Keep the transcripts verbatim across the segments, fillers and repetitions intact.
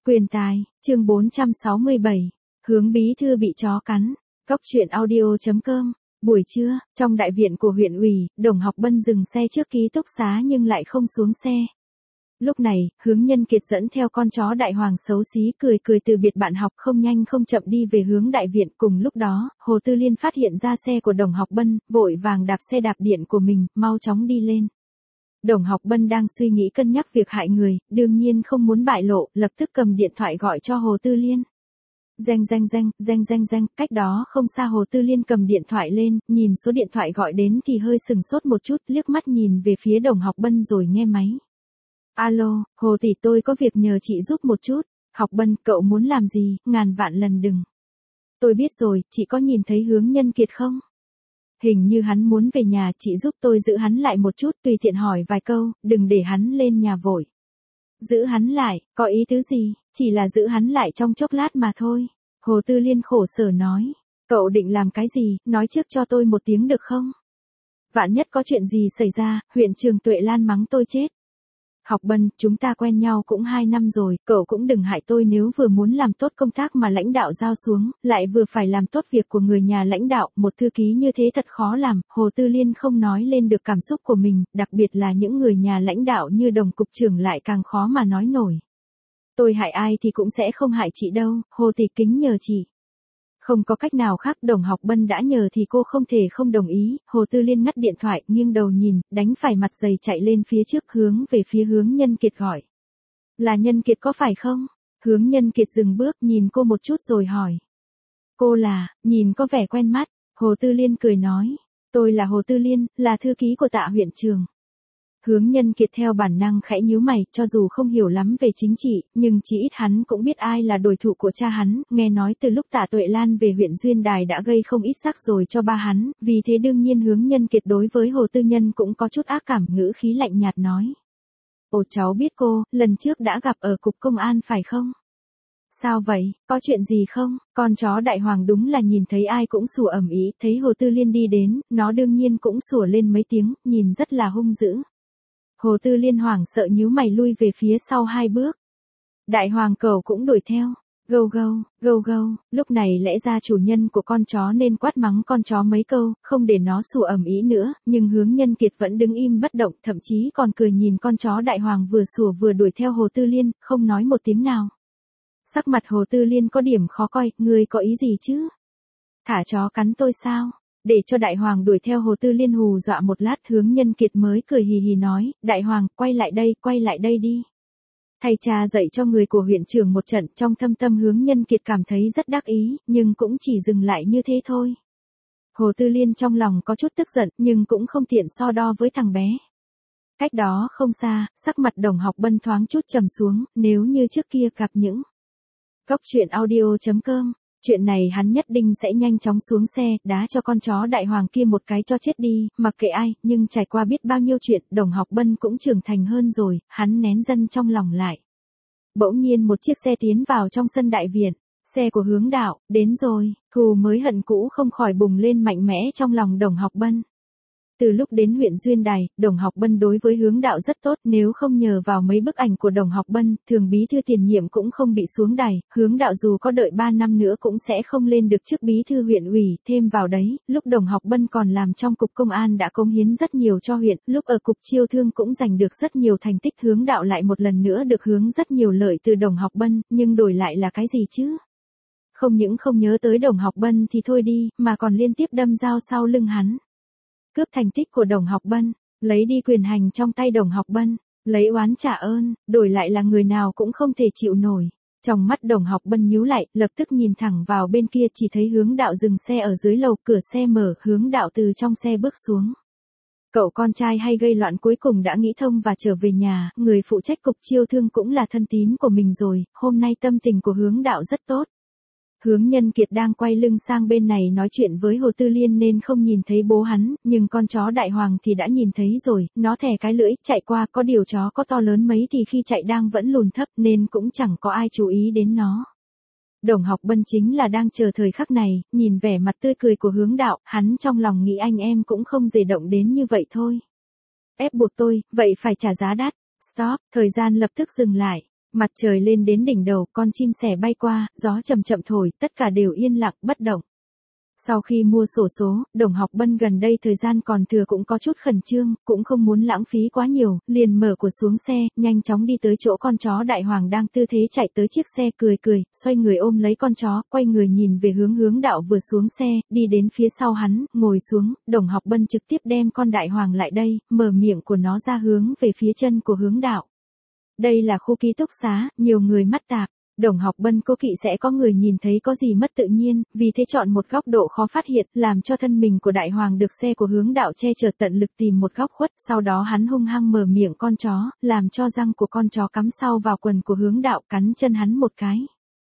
Quyền tài, chương bốn trăm sáu mươi bảy, hướng bí thư bị chó cắn, cốc truyện audio.com, buổi trưa, trong đại viện của huyện ủy, Đồng Học Bân dừng xe trước ký túc xá nhưng lại không xuống xe. Lúc này, Hướng Nhân Kiệt dẫn theo con chó đại hoàng xấu xí cười cười từ biệt bạn học không nhanh không chậm đi về hướng đại viện. Cùng lúc đó, Hồ Tư Liên phát hiện ra xe của Đồng Học Bân, vội vàng đạp xe đạp điện của mình, mau chóng đi lên. Đồng Học Bân đang suy nghĩ cân nhắc việc hại người, đương nhiên không muốn bại lộ, lập tức cầm điện thoại gọi cho Hồ Tư Liên. Reng reng reng, reng reng reng, cách đó không xa Hồ Tư Liên cầm điện thoại lên, nhìn số điện thoại gọi đến thì hơi sừng sốt một chút, liếc mắt nhìn về phía Đồng Học Bân rồi nghe máy. Alo, Hồ tỷ, tôi có việc nhờ chị giúp một chút. Học Bân, cậu muốn làm gì, ngàn vạn lần đừng. Tôi biết rồi, chị có nhìn thấy Hướng Nhân Kiệt không? Hình như hắn muốn về nhà, chị giúp tôi giữ hắn lại một chút, tùy tiện hỏi vài câu, đừng để hắn lên nhà vội. Giữ hắn lại, có ý tứ gì, chỉ là giữ hắn lại trong chốc lát mà thôi. Hồ Tư Liên khổ sở nói, cậu định làm cái gì, nói trước cho tôi một tiếng được không? Vạn nhất có chuyện gì xảy ra, huyện trưởng Tuệ Lan mắng tôi chết. Học Bân, chúng ta quen nhau cũng hai năm rồi, cậu cũng đừng hại tôi, nếu vừa muốn làm tốt công tác mà lãnh đạo giao xuống, lại vừa phải làm tốt việc của người nhà lãnh đạo, một thư ký như thế thật khó làm. Hồ Tư Liên không nói lên được cảm xúc của mình, đặc biệt là những người nhà lãnh đạo như Đồng cục trưởng lại càng khó mà nói nổi. Tôi hại ai thì cũng sẽ không hại chị đâu, Hồ tỷ kính nhờ chị. Không có cách nào khác, Đồng Học Bân đã nhờ thì cô không thể không đồng ý. Hồ Tư Liên ngắt điện thoại, nghiêng đầu nhìn, đánh phải mặt dày chạy lên phía trước, hướng về phía Hướng Nhân Kiệt gọi. Là Nhân Kiệt có phải không? Hướng Nhân Kiệt dừng bước, nhìn cô một chút rồi hỏi. Cô là, nhìn có vẻ quen mắt. Hồ Tư Liên cười nói. Tôi là Hồ Tư Liên, là thư ký của Tạ huyện trưởng. Hướng Nhân Kiệt theo bản năng khẽ nhíu mày, cho dù không hiểu lắm về chính trị, nhưng chỉ ít hắn cũng biết ai là đối thủ của cha hắn, nghe nói từ lúc Tạ Tuệ Lan về huyện Duyên Đài đã gây không ít rắc rồi cho ba hắn, vì thế đương nhiên Hướng Nhân Kiệt đối với Hồ Tư Nhân cũng có chút ác cảm, ngữ khí lạnh nhạt nói. Ồ, cháu biết cô, lần trước đã gặp ở cục công an phải không? Sao vậy, có chuyện gì không? Con chó đại hoàng đúng là nhìn thấy ai cũng sủa ầm ĩ, thấy Hồ Tư Liên đi đến, nó đương nhiên cũng sủa lên mấy tiếng, nhìn rất là hung dữ. Hồ Tư Liên hoảng sợ nhíu mày lui về phía sau hai bước. Đại hoàng cẩu cũng đuổi theo. Gâu gâu, gâu gâu, lúc này lẽ ra chủ nhân của con chó nên quát mắng con chó mấy câu, không để nó sủa ầm ĩ nữa, nhưng Hướng Nhân Kiệt vẫn đứng im bất động, thậm chí còn cười nhìn con chó đại hoàng vừa sủa vừa đuổi theo Hồ Tư Liên, không nói một tiếng nào. Sắc mặt Hồ Tư Liên có điểm khó coi, ngươi có ý gì chứ? Thả chó cắn tôi sao? Để cho đại hoàng đuổi theo Hồ Tư Liên hù dọa một lát, Hướng Nhân Kiệt mới cười hì hì nói, đại hoàng, quay lại đây, quay lại đây đi. Thầy trà dạy cho người của huyện trưởng một trận, trong thâm tâm Hướng Nhân Kiệt cảm thấy rất đắc ý, nhưng cũng chỉ dừng lại như thế thôi. Hồ Tư Liên trong lòng có chút tức giận, nhưng cũng không tiện so đo với thằng bé. Cách đó không xa, sắc mặt Đồng Học Bân thoáng chút trầm xuống, nếu như trước kia gặp những cốc truyện audio.com. Chuyện này hắn nhất định sẽ nhanh chóng xuống xe, đá cho con chó đại hoàng kia một cái cho chết đi, mặc kệ ai, nhưng trải qua biết bao nhiêu chuyện, Đồng Học Bân cũng trưởng thành hơn rồi, hắn nén dân trong lòng lại. Bỗng nhiên một chiếc xe tiến vào trong sân đại viện, xe của Hướng đạo, đến rồi, thù mới hận cũ không khỏi bùng lên mạnh mẽ trong lòng Đồng Học Bân. Từ lúc đến huyện Duyên Đài, Đồng Học Bân đối với Hướng đạo rất tốt, nếu không nhờ vào mấy bức ảnh của Đồng Học Bân, thường bí thư tiền nhiệm cũng không bị xuống đài, Hướng đạo dù có đợi ba năm nữa cũng sẽ không lên được chức bí thư huyện ủy, thêm vào đấy, lúc Đồng Học Bân còn làm trong cục công an đã cống hiến rất nhiều cho huyện, lúc ở cục chiêu thương cũng giành được rất nhiều thành tích, Hướng đạo lại một lần nữa được hướng rất nhiều lợi từ Đồng Học Bân, nhưng đổi lại là cái gì chứ? Không những không nhớ tới Đồng Học Bân thì thôi đi, mà còn liên tiếp đâm dao sau lưng hắn. Cướp thành tích của Đồng Học Bân, lấy đi quyền hành trong tay Đồng Học Bân, lấy oán trả ơn, đổi lại là người nào cũng không thể chịu nổi. Trong mắt Đồng Học Bân nhíu lại, lập tức nhìn thẳng vào bên kia, chỉ thấy Hướng đạo dừng xe ở dưới lầu, cửa xe mở, Hướng đạo từ trong xe bước xuống. Cậu con trai hay gây loạn cuối cùng đã nghĩ thông và trở về nhà, người phụ trách cục chiêu thương cũng là thân tín của mình rồi, hôm nay tâm tình của Hướng đạo rất tốt. Hướng Nhân Kiệt đang quay lưng sang bên này nói chuyện với Hồ Tư Liên nên không nhìn thấy bố hắn, nhưng con chó đại hoàng thì đã nhìn thấy rồi, nó thè cái lưỡi, chạy qua, có điều chó có to lớn mấy thì khi chạy đang vẫn lùn thấp nên cũng chẳng có ai chú ý đến nó. Đồng Học Bân chính là đang chờ thời khắc này, nhìn vẻ mặt tươi cười của Hướng đạo, hắn trong lòng nghĩ anh em cũng không dễ động đến như vậy thôi. Ép buộc tôi, vậy phải trả giá đắt. Stop, thời gian lập tức dừng lại. Mặt trời lên đến đỉnh đầu, con chim sẻ bay qua, gió chậm chậm thổi, tất cả đều yên lặng, bất động. Sau khi mua xổ số, Đồng Học Bân gần đây thời gian còn thừa cũng có chút khẩn trương, cũng không muốn lãng phí quá nhiều, liền mở cửa xuống xe, nhanh chóng đi tới chỗ con chó Đại Hoàng đang tư thế chạy tới chiếc xe, cười cười, xoay người ôm lấy con chó, quay người nhìn về hướng Hướng Đạo vừa xuống xe, đi đến phía sau hắn, ngồi xuống, Đồng Học Bân trực tiếp đem con Đại Hoàng lại đây, mở miệng của nó ra hướng về phía chân của Hướng Đạo. Đây là khu ký túc xá, nhiều người mắt tạp. Đồng Học Bân cố kỵ sẽ có người nhìn thấy có gì mất tự nhiên, vì thế chọn một góc độ khó phát hiện, làm cho thân mình của Đại Hoàng được xe của Hướng Đạo che chở, tận lực tìm một góc khuất, sau đó hắn hung hăng mở miệng con chó, làm cho răng của con chó cắm sau vào quần của Hướng Đạo, cắn chân hắn một cái.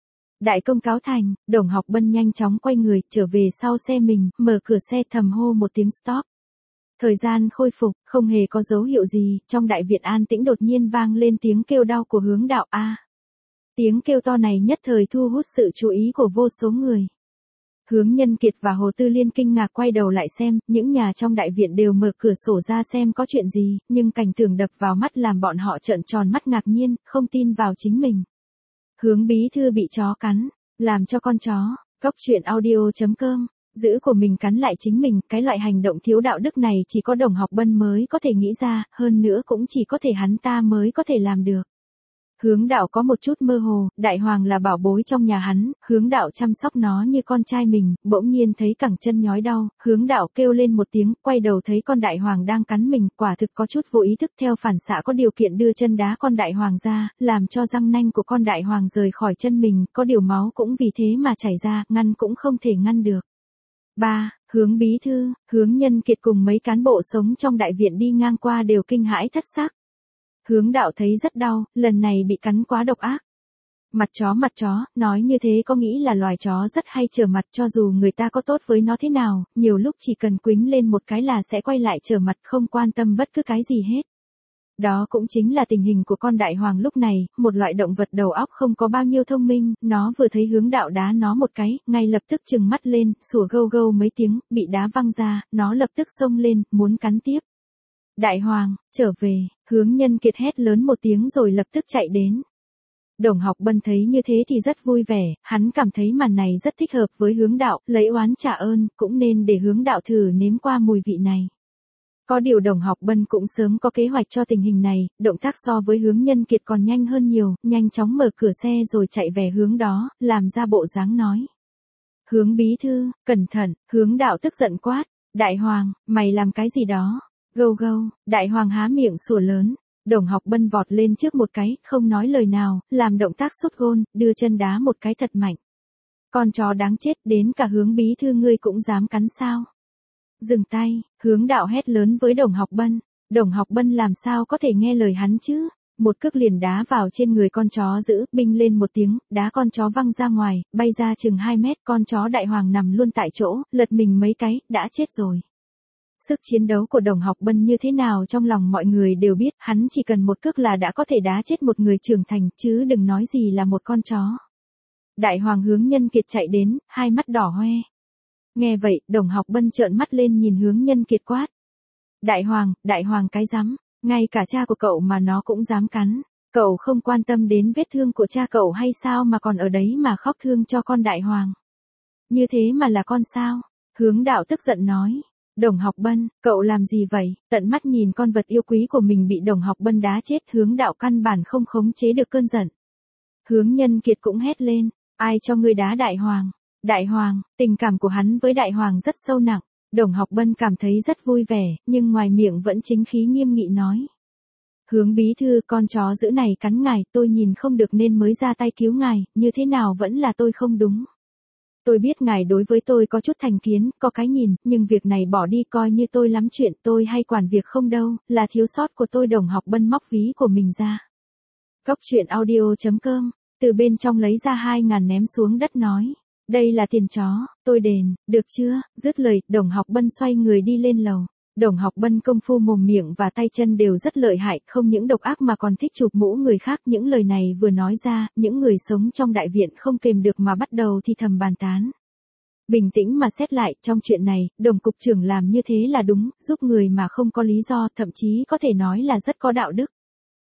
Đại công cáo thành, Đồng Học Bân nhanh chóng quay người, trở về sau xe mình, mở cửa xe thầm hô một tiếng stop. Thời gian khôi phục, không hề có dấu hiệu gì, trong đại viện an tĩnh đột nhiên vang lên tiếng kêu đau của Hướng Đạo a. À. Tiếng kêu to này nhất thời thu hút sự chú ý của vô số người. Hướng Nhân Kiệt và Hồ Tư Liên kinh ngạc quay đầu lại xem, những nhà trong đại viện đều mở cửa sổ ra xem có chuyện gì, nhưng cảnh tượng đập vào mắt làm bọn họ trợn tròn mắt ngạc nhiên, không tin vào chính mình. Hướng bí thư bị chó cắn, làm cho con chó, Cốc Truyện Audio chấm com, giữ của mình cắn lại chính mình, cái loại hành động thiếu đạo đức này chỉ có Đồng Học Bân mới có thể nghĩ ra, hơn nữa cũng chỉ có thể hắn ta mới có thể làm được. Hướng Đạo có một chút mơ hồ, Đại Hoàng là bảo bối trong nhà hắn, Hướng Đạo chăm sóc nó như con trai mình, bỗng nhiên thấy cẳng chân nhói đau, Hướng Đạo kêu lên một tiếng, quay đầu thấy con Đại Hoàng đang cắn mình, quả thực có chút vô ý thức theo phản xạ có điều kiện đưa chân đá con Đại Hoàng ra, làm cho răng nanh của con Đại Hoàng rời khỏi chân mình, có điều máu cũng vì thế mà chảy ra, ngăn cũng không thể ngăn được. ba. Hướng bí thư, Hướng Nhân Kiệt cùng mấy cán bộ sống trong đại viện đi ngang qua đều kinh hãi thất xác. Hướng Đạo thấy rất đau, lần này bị cắn quá độc ác. Mặt chó mặt chó, nói như thế có nghĩ là loài chó rất hay trở mặt, cho dù người ta có tốt với nó thế nào, nhiều lúc chỉ cần quýnh lên một cái là sẽ quay lại trở mặt, không quan tâm bất cứ cái gì hết. Đó cũng chính là tình hình của con Đại Hoàng lúc này, một loại động vật đầu óc không có bao nhiêu thông minh, nó vừa thấy Hướng Đạo đá nó một cái, ngay lập tức trừng mắt lên, sủa gâu gâu mấy tiếng, bị đá văng ra, nó lập tức xông lên, muốn cắn tiếp. Đại Hoàng, trở về, Hướng Nhân Kiệt hét lớn một tiếng rồi lập tức chạy đến. Đồng Học Bân thấy như thế thì rất vui vẻ, hắn cảm thấy màn này rất thích hợp với Hướng Đạo, lấy oán trả ơn, cũng nên để Hướng Đạo thử nếm qua mùi vị này. Có điều Đồng Học Bân cũng sớm có kế hoạch cho tình hình này, động tác so với Hướng Nhân Kiệt còn nhanh hơn nhiều, nhanh chóng mở cửa xe rồi chạy về hướng đó, làm ra bộ dáng nói. Hướng bí thư, cẩn thận, Hướng Đạo tức giận quát, Đại Hoàng, mày làm cái gì đó? Gâu gâu, Đại Hoàng há miệng sủa lớn, Đồng Học Bân vọt lên trước một cái, không nói lời nào, làm động tác sút gôn, đưa chân đá một cái thật mạnh. Con chó đáng chết, đến cả Hướng bí thư ngươi cũng dám cắn sao? Dừng tay, Hướng Đạo hét lớn với Đồng Học Bân, Đồng Học Bân làm sao có thể nghe lời hắn chứ? Một cước liền đá vào trên người con chó dữ, binh lên một tiếng, đá con chó văng ra ngoài, bay ra chừng hai mét, con chó Đại Hoàng nằm luôn tại chỗ, lật mình mấy cái, đã chết rồi. Sức chiến đấu của Đồng Học Bân như thế nào trong lòng mọi người đều biết, hắn chỉ cần một cước là đã có thể đá chết một người trưởng thành, chứ đừng nói gì là một con chó. Đại Hoàng Hướng Nhân Kiệt chạy đến, hai mắt đỏ hoe. Nghe vậy, Đồng Học Bân trợn mắt lên nhìn Hướng Nhân Kiệt quát. Đại Hoàng, Đại Hoàng cái rắm, ngay cả cha của cậu mà nó cũng dám cắn. Cậu không quan tâm đến vết thương của cha cậu hay sao mà còn ở đấy mà khóc thương cho con Đại Hoàng. Như thế mà là con sao? Hướng Đạo tức giận nói. Đồng Học Bân, cậu làm gì vậy? Tận mắt nhìn con vật yêu quý của mình bị Đồng Học Bân đá chết, Hướng Đạo căn bản không khống chế được cơn giận. Hướng Nhân Kiệt cũng hét lên, ai cho ngươi đá Đại Hoàng? Đại Hoàng, tình cảm của hắn với Đại Hoàng rất sâu nặng. Đồng Học Bân cảm thấy rất vui vẻ, nhưng ngoài miệng vẫn chính khí nghiêm nghị nói. Hướng bí thư, con chó dữ này cắn ngài, tôi nhìn không được nên mới ra tay cứu ngài, như thế nào vẫn là tôi không đúng. Tôi biết ngài đối với tôi có chút thành kiến, có cái nhìn, nhưng việc này bỏ đi coi như tôi lắm chuyện, tôi hay quản việc không đâu, là thiếu sót của tôi. Đồng Học Bân móc ví của mình ra. Cốc Truyện Audio chấm com, từ bên trong lấy ra hai ngàn ném xuống đất nói. Đây là tiền chó, tôi đền, được chưa? Dứt lời, Đồng Học Bân xoay người đi lên lầu. Đồng Học Bân công phu mồm miệng và tay chân đều rất lợi hại, không những độc ác mà còn thích chụp mũ người khác. Những lời này vừa nói ra, những người sống trong đại viện không kềm được mà bắt đầu thì thầm bàn tán. Bình tĩnh mà xét lại, trong chuyện này, Đồng cục trưởng làm như thế là đúng, giúp người mà không có lý do, thậm chí có thể nói là rất có đạo đức.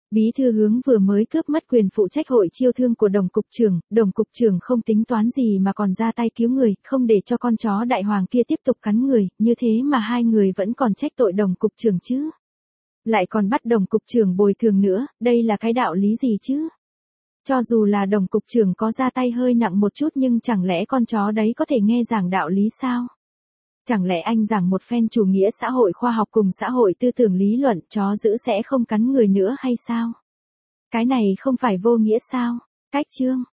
Bí thư Hướng vừa mới cướp mất quyền phụ trách hội chiêu thương của đồng cục trưởng, đồng cục trưởng không tính toán gì mà còn ra tay cứu người, không để cho con chó đại hoàng kia tiếp tục cắn người, như thế mà hai người vẫn còn trách tội đồng cục trưởng chứ. Lại còn bắt đồng cục trưởng bồi thường nữa, đây là cái đạo lý gì chứ? Cho dù là đồng cục trưởng có ra tay hơi nặng một chút nhưng chẳng lẽ con chó đấy có thể nghe giảng đạo lý sao? Chẳng lẽ anh giảng một phen chủ nghĩa xã hội khoa học cùng xã hội tư tưởng lý luận chó dữ sẽ không cắn người nữa hay sao? Cái này không phải vô nghĩa sao? Cách chương